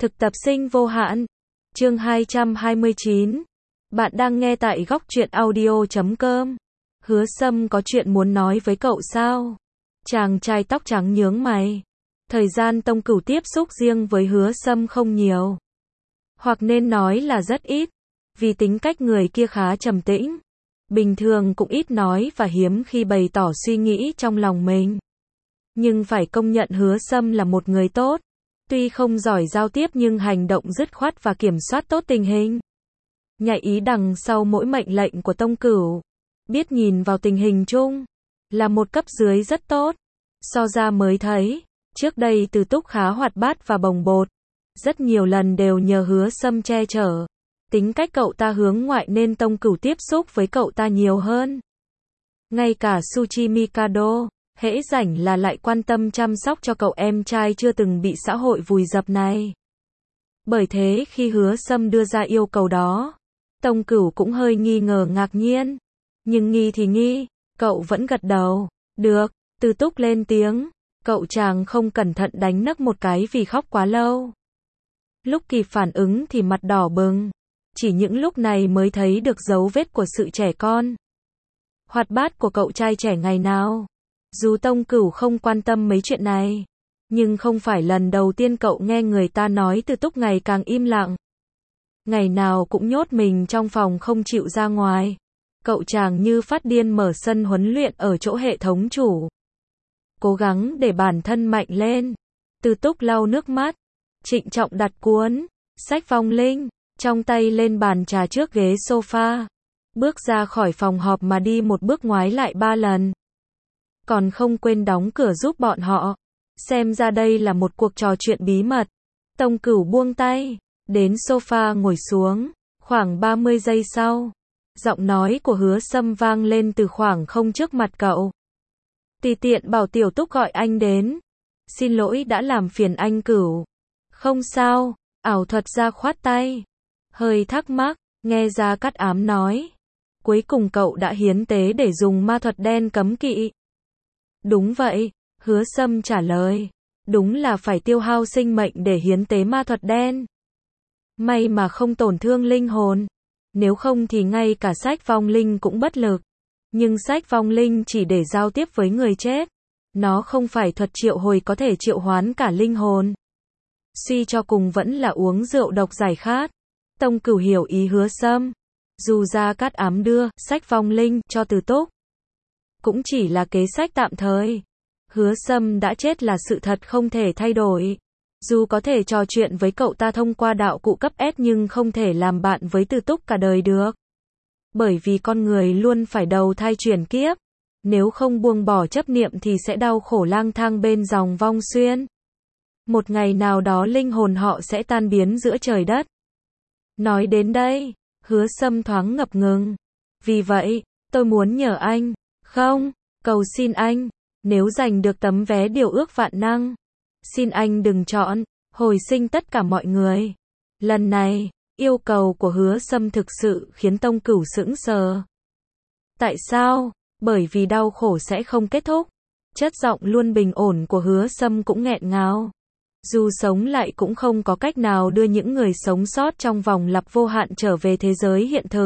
Thực tập sinh vô hạn. Chương 229. Bạn đang nghe tại góc truyện audio.com. Hứa Sâm có chuyện muốn nói với cậu sao? Chàng trai tóc trắng nhướng mày. Thời gian Tông Cửu tiếp xúc riêng với Hứa Sâm không nhiều. Hoặc nên nói là rất ít. Vì tính cách người kia khá trầm tĩnh. Bình thường cũng ít nói và hiếm khi bày tỏ suy nghĩ trong lòng mình. Nhưng phải công nhận Hứa Sâm là một người tốt. Tuy không giỏi giao tiếp nhưng hành động dứt khoát và kiểm soát tốt tình hình. Nhạy ý đằng sau mỗi mệnh lệnh của Tông Cửu. Biết nhìn vào tình hình chung. Là một cấp dưới rất tốt. So ra mới thấy. Trước đây Từ Túc khá hoạt bát và bồng bột. Rất nhiều lần đều nhờ Hứa Sâm che chở. Tính cách cậu ta hướng ngoại nên Tông Cửu tiếp xúc với cậu ta nhiều hơn. Ngay cả Suchi Mikado, hễ rảnh là lại quan tâm chăm sóc cho cậu em trai chưa từng bị xã hội vùi dập này. Bởi thế khi Hứa Sâm đưa ra yêu cầu đó, Tông Cửu cũng hơi nghi ngờ ngạc nhiên. Nhưng nghi thì nghi, cậu vẫn gật đầu. Được, Từ Túc lên tiếng. Cậu chàng không cẩn thận đánh nấc một cái vì khóc quá lâu. Lúc kịp phản ứng thì mặt đỏ bừng. Chỉ những lúc này mới thấy được dấu vết của sự trẻ con. Hoạt bát của cậu trai trẻ ngày nào. Dù Tông Cửu không quan tâm mấy chuyện này. Nhưng không phải lần đầu tiên cậu nghe người ta nói Từ Túc ngày càng im lặng. Ngày nào cũng nhốt mình trong phòng không chịu ra ngoài. Cậu chàng như phát điên mở sân huấn luyện ở chỗ hệ thống chủ. Cố gắng để bản thân mạnh lên. Từ Túc lau nước mắt. Trịnh trọng đặt cuốn sách vong linh trong tay lên bàn trà trước ghế sofa. Bước ra khỏi phòng họp mà đi một bước ngoái lại 3 lần. Còn không quên đóng cửa giúp bọn họ. Xem ra đây là một cuộc trò chuyện bí mật. Tông Cửu buông tay. Đến sofa ngồi xuống. Khoảng 30 giây sau. Giọng nói của Hứa Sâm vang lên từ khoảng không trước mặt cậu. Tùy tiện bảo Tiểu Túc gọi anh đến. Xin lỗi đã làm phiền anh Cửu. Không sao. Ảo thuật ra khoát tay. Hơi thắc mắc. Nghe Gia Cát Ám nói. Cuối cùng cậu đã hiến tế để dùng ma thuật đen cấm kỵ. Đúng vậy. Hứa Sâm trả lời. Đúng là phải tiêu hao sinh mệnh để hiến tế ma thuật đen. May mà không tổn thương linh hồn. Nếu không thì ngay cả sách vong linh cũng bất lực. Nhưng sách vong linh chỉ để giao tiếp với người chết. Nó không phải thuật triệu hồi có thể triệu hoán cả linh hồn. Suy cho cùng vẫn là uống rượu độc giải khát. Tông Cửu hiểu ý Hứa Sâm. Dù Gia Cát Ám đưa sách vong linh cho Từ Túc, cũng chỉ là kế sách tạm thời. Hứa Sâm đã chết là sự thật không thể thay đổi. Dù có thể trò chuyện với cậu ta thông qua đạo cụ cấp S nhưng không thể làm bạn với Từ Túc cả đời được. Bởi vì con người luôn phải đầu thai chuyển kiếp. Nếu không buông bỏ chấp niệm thì sẽ đau khổ lang thang bên dòng vong xuyên. Một ngày nào đó linh hồn họ sẽ tan biến giữa trời đất. Nói đến đây, Hứa Sâm thoáng ngập ngừng. Vì vậy, tôi muốn nhờ anh. Không, cầu xin anh. Nếu giành được tấm vé điều ước vạn năng. Xin anh đừng chọn, hồi sinh tất cả mọi người. Lần này, yêu cầu của Hứa Sâm thực sự khiến Tông Cửu sững sờ. Tại sao? Bởi vì đau khổ sẽ không kết thúc. Chất giọng luôn bình ổn của Hứa Sâm cũng nghẹn ngào. Dù sống lại cũng không có cách nào đưa những người sống sót trong vòng lặp vô hạn trở về thế giới hiện thực.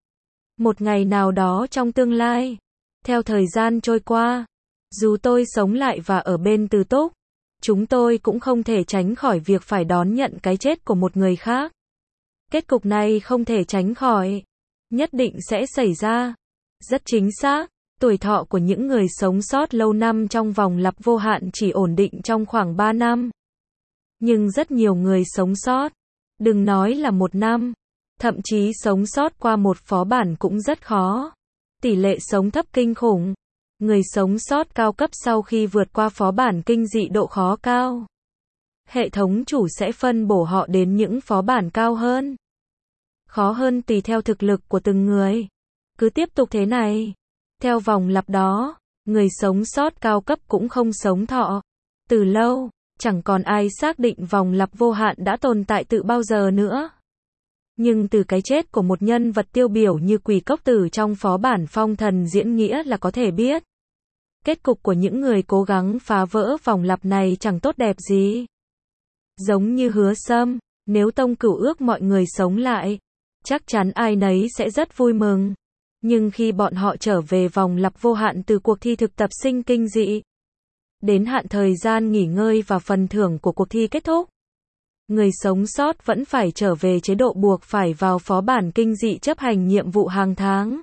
Một ngày nào đó trong tương lai, theo thời gian trôi qua, dù tôi sống lại và ở bên Từ Túc, chúng tôi cũng không thể tránh khỏi việc phải đón nhận cái chết của một người khác. Kết cục này không thể tránh khỏi. Nhất định sẽ xảy ra. Rất chính xác, tuổi thọ của những người sống sót lâu năm trong vòng lặp vô hạn chỉ ổn định trong khoảng 3 năm. Nhưng rất nhiều người sống sót, đừng nói là 1 năm, thậm chí sống sót qua một phó bản cũng rất khó. Tỷ lệ sống thấp kinh khủng. Người sống sót cao cấp sau khi vượt qua phó bản kinh dị độ khó cao. Hệ thống chủ sẽ phân bổ họ đến những phó bản cao hơn. Khó hơn tùy theo thực lực của từng người. Cứ tiếp tục thế này. Theo vòng lặp đó, người sống sót cao cấp cũng không sống thọ. Từ lâu, chẳng còn ai xác định vòng lặp vô hạn đã tồn tại từ bao giờ nữa. Nhưng từ cái chết của một nhân vật tiêu biểu như Quỷ Cốc Tử trong phó bản Phong Thần Diễn Nghĩa là có thể biết. Kết cục của những người cố gắng phá vỡ vòng lặp này chẳng tốt đẹp gì. Giống như Hứa Sâm, Nếu Tông Cửu ước mọi người sống lại, chắc chắn ai nấy sẽ rất vui mừng. Nhưng khi bọn họ trở về vòng lặp vô hạn từ cuộc thi thực tập sinh kinh dị, đến hạn thời gian nghỉ ngơi và phần thưởng của cuộc thi kết thúc, người sống sót vẫn phải trở về chế độ buộc phải vào phó bản kinh dị chấp hành nhiệm vụ hàng tháng.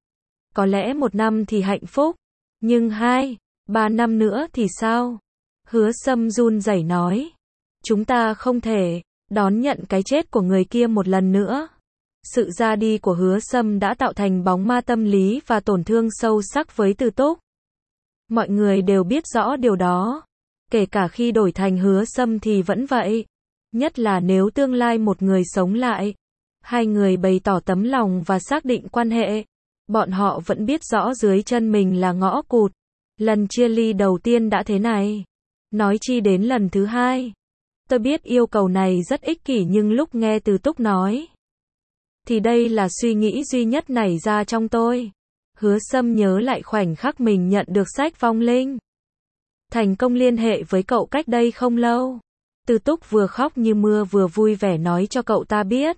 Có lẽ 1 năm thì hạnh phúc, nhưng 2, 3 năm nữa thì sao? Hứa Sâm run rẩy nói. Chúng ta không thể đón nhận cái chết của người kia một lần nữa. Sự ra đi của Hứa Sâm đã tạo thành bóng ma tâm lý và tổn thương sâu sắc với Từ Túc. Mọi người đều biết rõ điều đó. Kể cả khi đổi thành Hứa Sâm thì vẫn vậy. Nhất là nếu tương lai một người sống lại, hai người bày tỏ tấm lòng và xác định quan hệ, bọn họ vẫn biết rõ dưới chân mình là ngõ cụt. Lần chia ly đầu tiên đã thế này, nói chi đến lần thứ hai. Tôi biết yêu cầu này rất ích kỷ, nhưng lúc nghe Từ Túc nói, thì đây là suy nghĩ duy nhất nảy ra trong tôi. Hứa Sâm nhớ lại khoảnh khắc mình nhận được sách vong linh, thành công liên hệ với cậu cách đây không lâu. Từ Túc vừa khóc như mưa vừa vui vẻ nói cho cậu ta biết,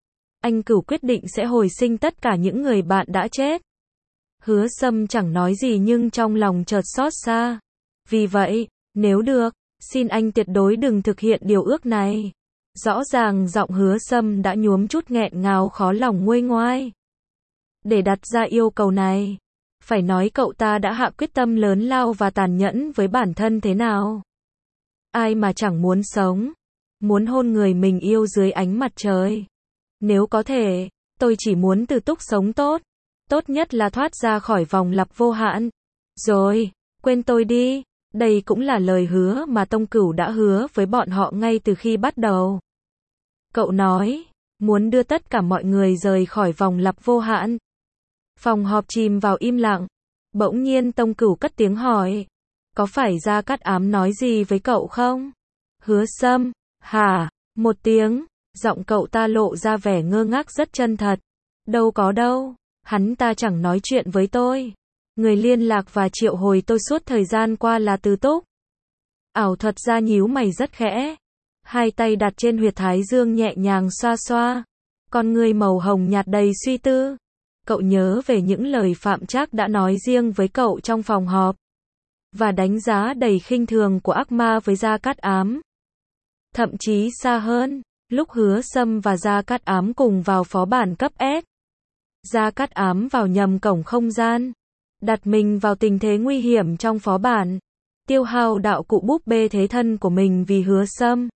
anh Cửu quyết định sẽ hồi sinh tất cả những người bạn đã chết. Hứa Sâm chẳng nói gì nhưng trong lòng chợt xót xa. Vì vậy, nếu được, xin anh tuyệt đối đừng thực hiện điều ước này. Rõ ràng giọng Hứa Sâm đã nhuốm chút nghẹn ngào khó lòng nguôi ngoai. Để đặt ra yêu cầu này, phải nói cậu ta đã hạ quyết tâm lớn lao và tàn nhẫn với bản thân thế nào. Ai mà chẳng muốn sống, muốn hôn người mình yêu dưới ánh mặt trời. Nếu có thể, tôi chỉ muốn Từ Túc sống tốt, tốt nhất là thoát ra khỏi vòng lặp vô hạn. Rồi, quên tôi đi. Đây cũng là lời hứa mà Tông Cửu đã hứa với bọn họ ngay từ khi bắt đầu. Cậu nói, muốn đưa tất cả mọi người rời khỏi vòng lặp vô hạn. Phòng họp chìm vào im lặng. Bỗng nhiên Tông Cửu cất tiếng hỏi, có phải Gia Cát Ám nói gì với cậu không? Hứa Sâm, hả? Một tiếng, giọng cậu ta lộ ra vẻ ngơ ngác rất chân thật. Đâu có đâu, hắn ta chẳng nói chuyện với tôi. Người liên lạc và triệu hồi tôi suốt thời gian qua là Từ Túc. Ảo thuật gia nhíu mày rất khẽ, hai tay đặt trên huyệt thái dương nhẹ nhàng xoa xoa, con người màu hồng nhạt đầy suy tư. Cậu nhớ về những lời Phạm Trác đã nói riêng với cậu trong phòng họp, và đánh giá đầy khinh thường của ác ma với Gia Cát Ám. Thậm chí xa hơn, lúc Hứa Sâm và Gia Cát Ám cùng vào phó bản cấp S. Gia Cát Ám vào nhầm cổng không gian, đặt mình vào tình thế nguy hiểm trong phó bản, tiêu hao đạo cụ búp bê thế thân của mình vì Hứa Sâm.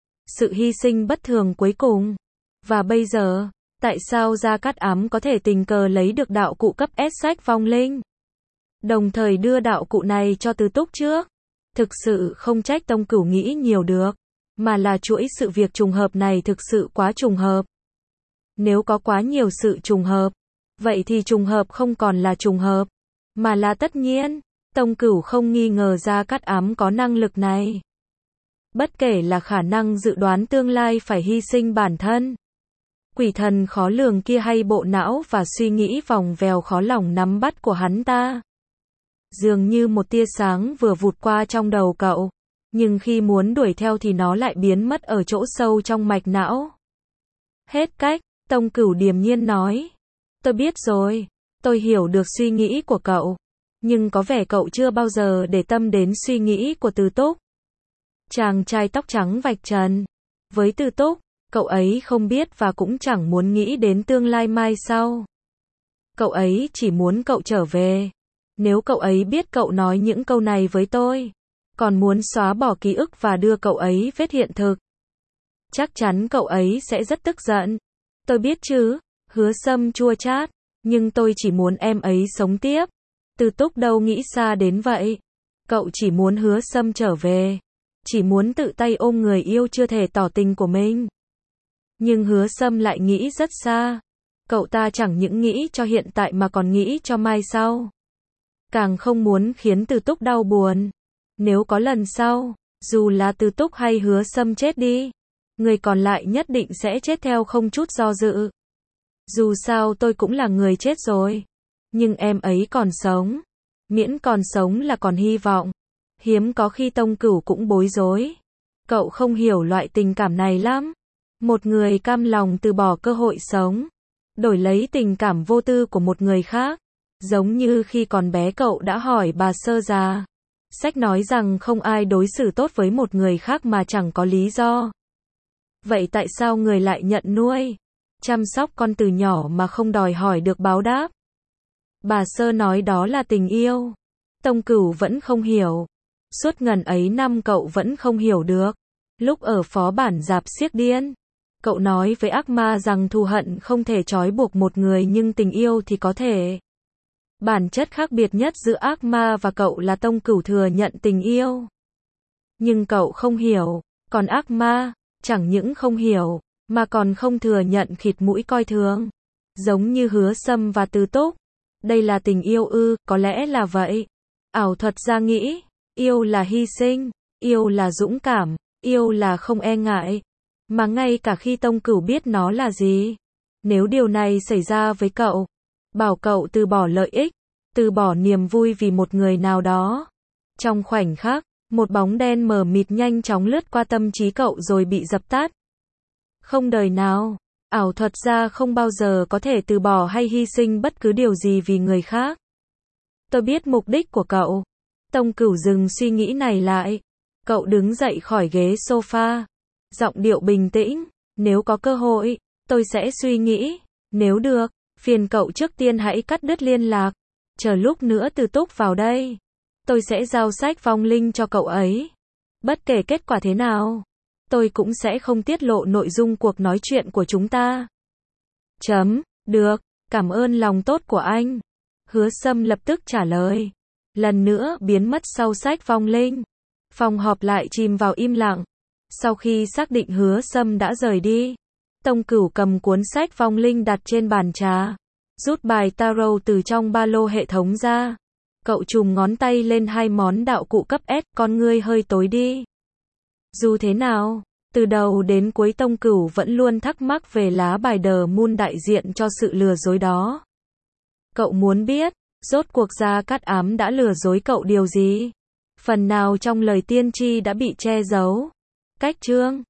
Sự hy sinh bất thường cuối cùng. Và bây giờ, tại sao Gia Cát Ám có thể tình cờ lấy được đạo cụ cấp S sách vong linh, đồng thời đưa đạo cụ này cho Từ Túc trước? Thực sự không trách Tông Cửu nghĩ nhiều được, mà là chuỗi sự việc trùng hợp này thực sự quá trùng hợp. Nếu có quá nhiều sự trùng hợp, vậy thì trùng hợp không còn là trùng hợp, mà là tất nhiên. Tông Cửu không nghi ngờ Gia Cát Ám có năng lực này. Bất kể là khả năng dự đoán tương lai phải hy sinh bản thân, quỷ thần khó lường kia, hay bộ não và suy nghĩ vòng vèo khó lòng nắm bắt của hắn ta. Dường như một tia sáng vừa vụt qua trong đầu cậu, nhưng khi muốn đuổi theo thì nó lại biến mất ở chỗ sâu trong mạch não. Hết cách, Tông Cửu điềm nhiên nói. Tôi biết rồi, tôi hiểu được suy nghĩ của cậu, nhưng có vẻ cậu chưa bao giờ để tâm đến suy nghĩ của Từ Túc. Chàng trai tóc trắng vạch trần. Với Từ Túc, cậu ấy không biết và cũng chẳng muốn nghĩ đến tương lai mai sau. Cậu ấy chỉ muốn cậu trở về. Nếu cậu ấy biết cậu nói những câu này với tôi, còn muốn xóa bỏ ký ức và đưa cậu ấy vết hiện thực, chắc chắn cậu ấy sẽ rất tức giận. Tôi biết chứ, Hứa Sâm chua chát, nhưng tôi chỉ muốn em ấy sống tiếp. Từ Túc đâu nghĩ xa đến vậy. Cậu chỉ muốn Hứa Sâm trở về, chỉ muốn tự tay ôm người yêu chưa thể tỏ tình của mình. Nhưng Hứa Sâm lại nghĩ rất xa. Cậu ta chẳng những nghĩ cho hiện tại mà còn nghĩ cho mai sau. Càng không muốn khiến Từ Túc đau buồn. Nếu có lần sau, dù là Từ Túc hay Hứa Sâm chết đi, người còn lại nhất định sẽ chết theo không chút do dự. Dù sao tôi cũng là người chết rồi, nhưng em ấy còn sống. Miễn còn sống là còn hy vọng. Hiếm có khi Tông Cửu cũng bối rối. Cậu không hiểu loại tình cảm này lắm. Một người cam lòng từ bỏ cơ hội sống, đổi lấy tình cảm vô tư của một người khác. Giống như khi còn bé cậu đã hỏi bà sơ già. Sách nói rằng không ai đối xử tốt với một người khác mà chẳng có lý do. Vậy tại sao người lại nhận nuôi, chăm sóc con từ nhỏ mà không đòi hỏi được báo đáp? Bà sơ nói đó là tình yêu. Tông Cửu vẫn không hiểu. Suốt ngần ấy năm cậu vẫn không hiểu được. Lúc ở phó bản Rạp Xiếc Điên, cậu nói với ác ma rằng thù hận không thể trói buộc một người nhưng tình yêu thì có thể. Bản chất khác biệt nhất giữa ác ma và cậu là Tông Cửu thừa nhận tình yêu. Nhưng cậu không hiểu, còn ác ma, chẳng những không hiểu, mà còn không thừa nhận, khịt mũi coi thường. Giống như Hứa Sâm và Từ Túc. Đây là tình yêu ư? Có lẽ là vậy. Ảo thuật gia nghĩ, yêu là hy sinh, yêu là dũng cảm, yêu là không e ngại. Mà ngay cả khi Tông Cửu biết nó là gì, nếu điều này xảy ra với cậu, bảo cậu từ bỏ lợi ích, từ bỏ niềm vui vì một người nào đó. Trong khoảnh khắc, một bóng đen mờ mịt nhanh chóng lướt qua tâm trí cậu rồi bị dập tắt. Không đời nào, ảo thuật gia không bao giờ có thể từ bỏ hay hy sinh bất cứ điều gì vì người khác. Tôi biết mục đích của cậu. Tông Cửu dừng suy nghĩ này lại. Cậu đứng dậy khỏi ghế sofa. Giọng điệu bình tĩnh. Nếu có cơ hội, tôi sẽ suy nghĩ. Nếu được, phiền cậu trước tiên hãy cắt đứt liên lạc. Chờ lúc nữa Từ Túc vào đây, tôi sẽ giao sách vong linh cho cậu ấy. Bất kể kết quả thế nào, tôi cũng sẽ không tiết lộ nội dung cuộc nói chuyện của chúng ta. Được, cảm ơn lòng tốt của anh. Hứa Sâm lập tức trả lời. Lần nữa biến mất sau sách vong linh. Phòng họp lại chìm vào im lặng. Sau khi xác định Hứa Sâm đã rời đi, Tông Cửu cầm cuốn sách vong linh đặt trên bàn trà, rút bài tarot từ trong ba lô hệ thống ra. Cậu chùm ngón tay lên hai món đạo cụ cấp S, con ngươi hơi tối đi. Dù thế nào, từ đầu đến cuối Tông Cửu vẫn luôn thắc mắc về lá bài The Moon đại diện cho sự lừa dối đó. Cậu muốn biết, rốt cuộc Gia Cát Ám đã lừa dối cậu điều gì? Phần nào trong lời tiên tri đã bị che giấu? Cách chương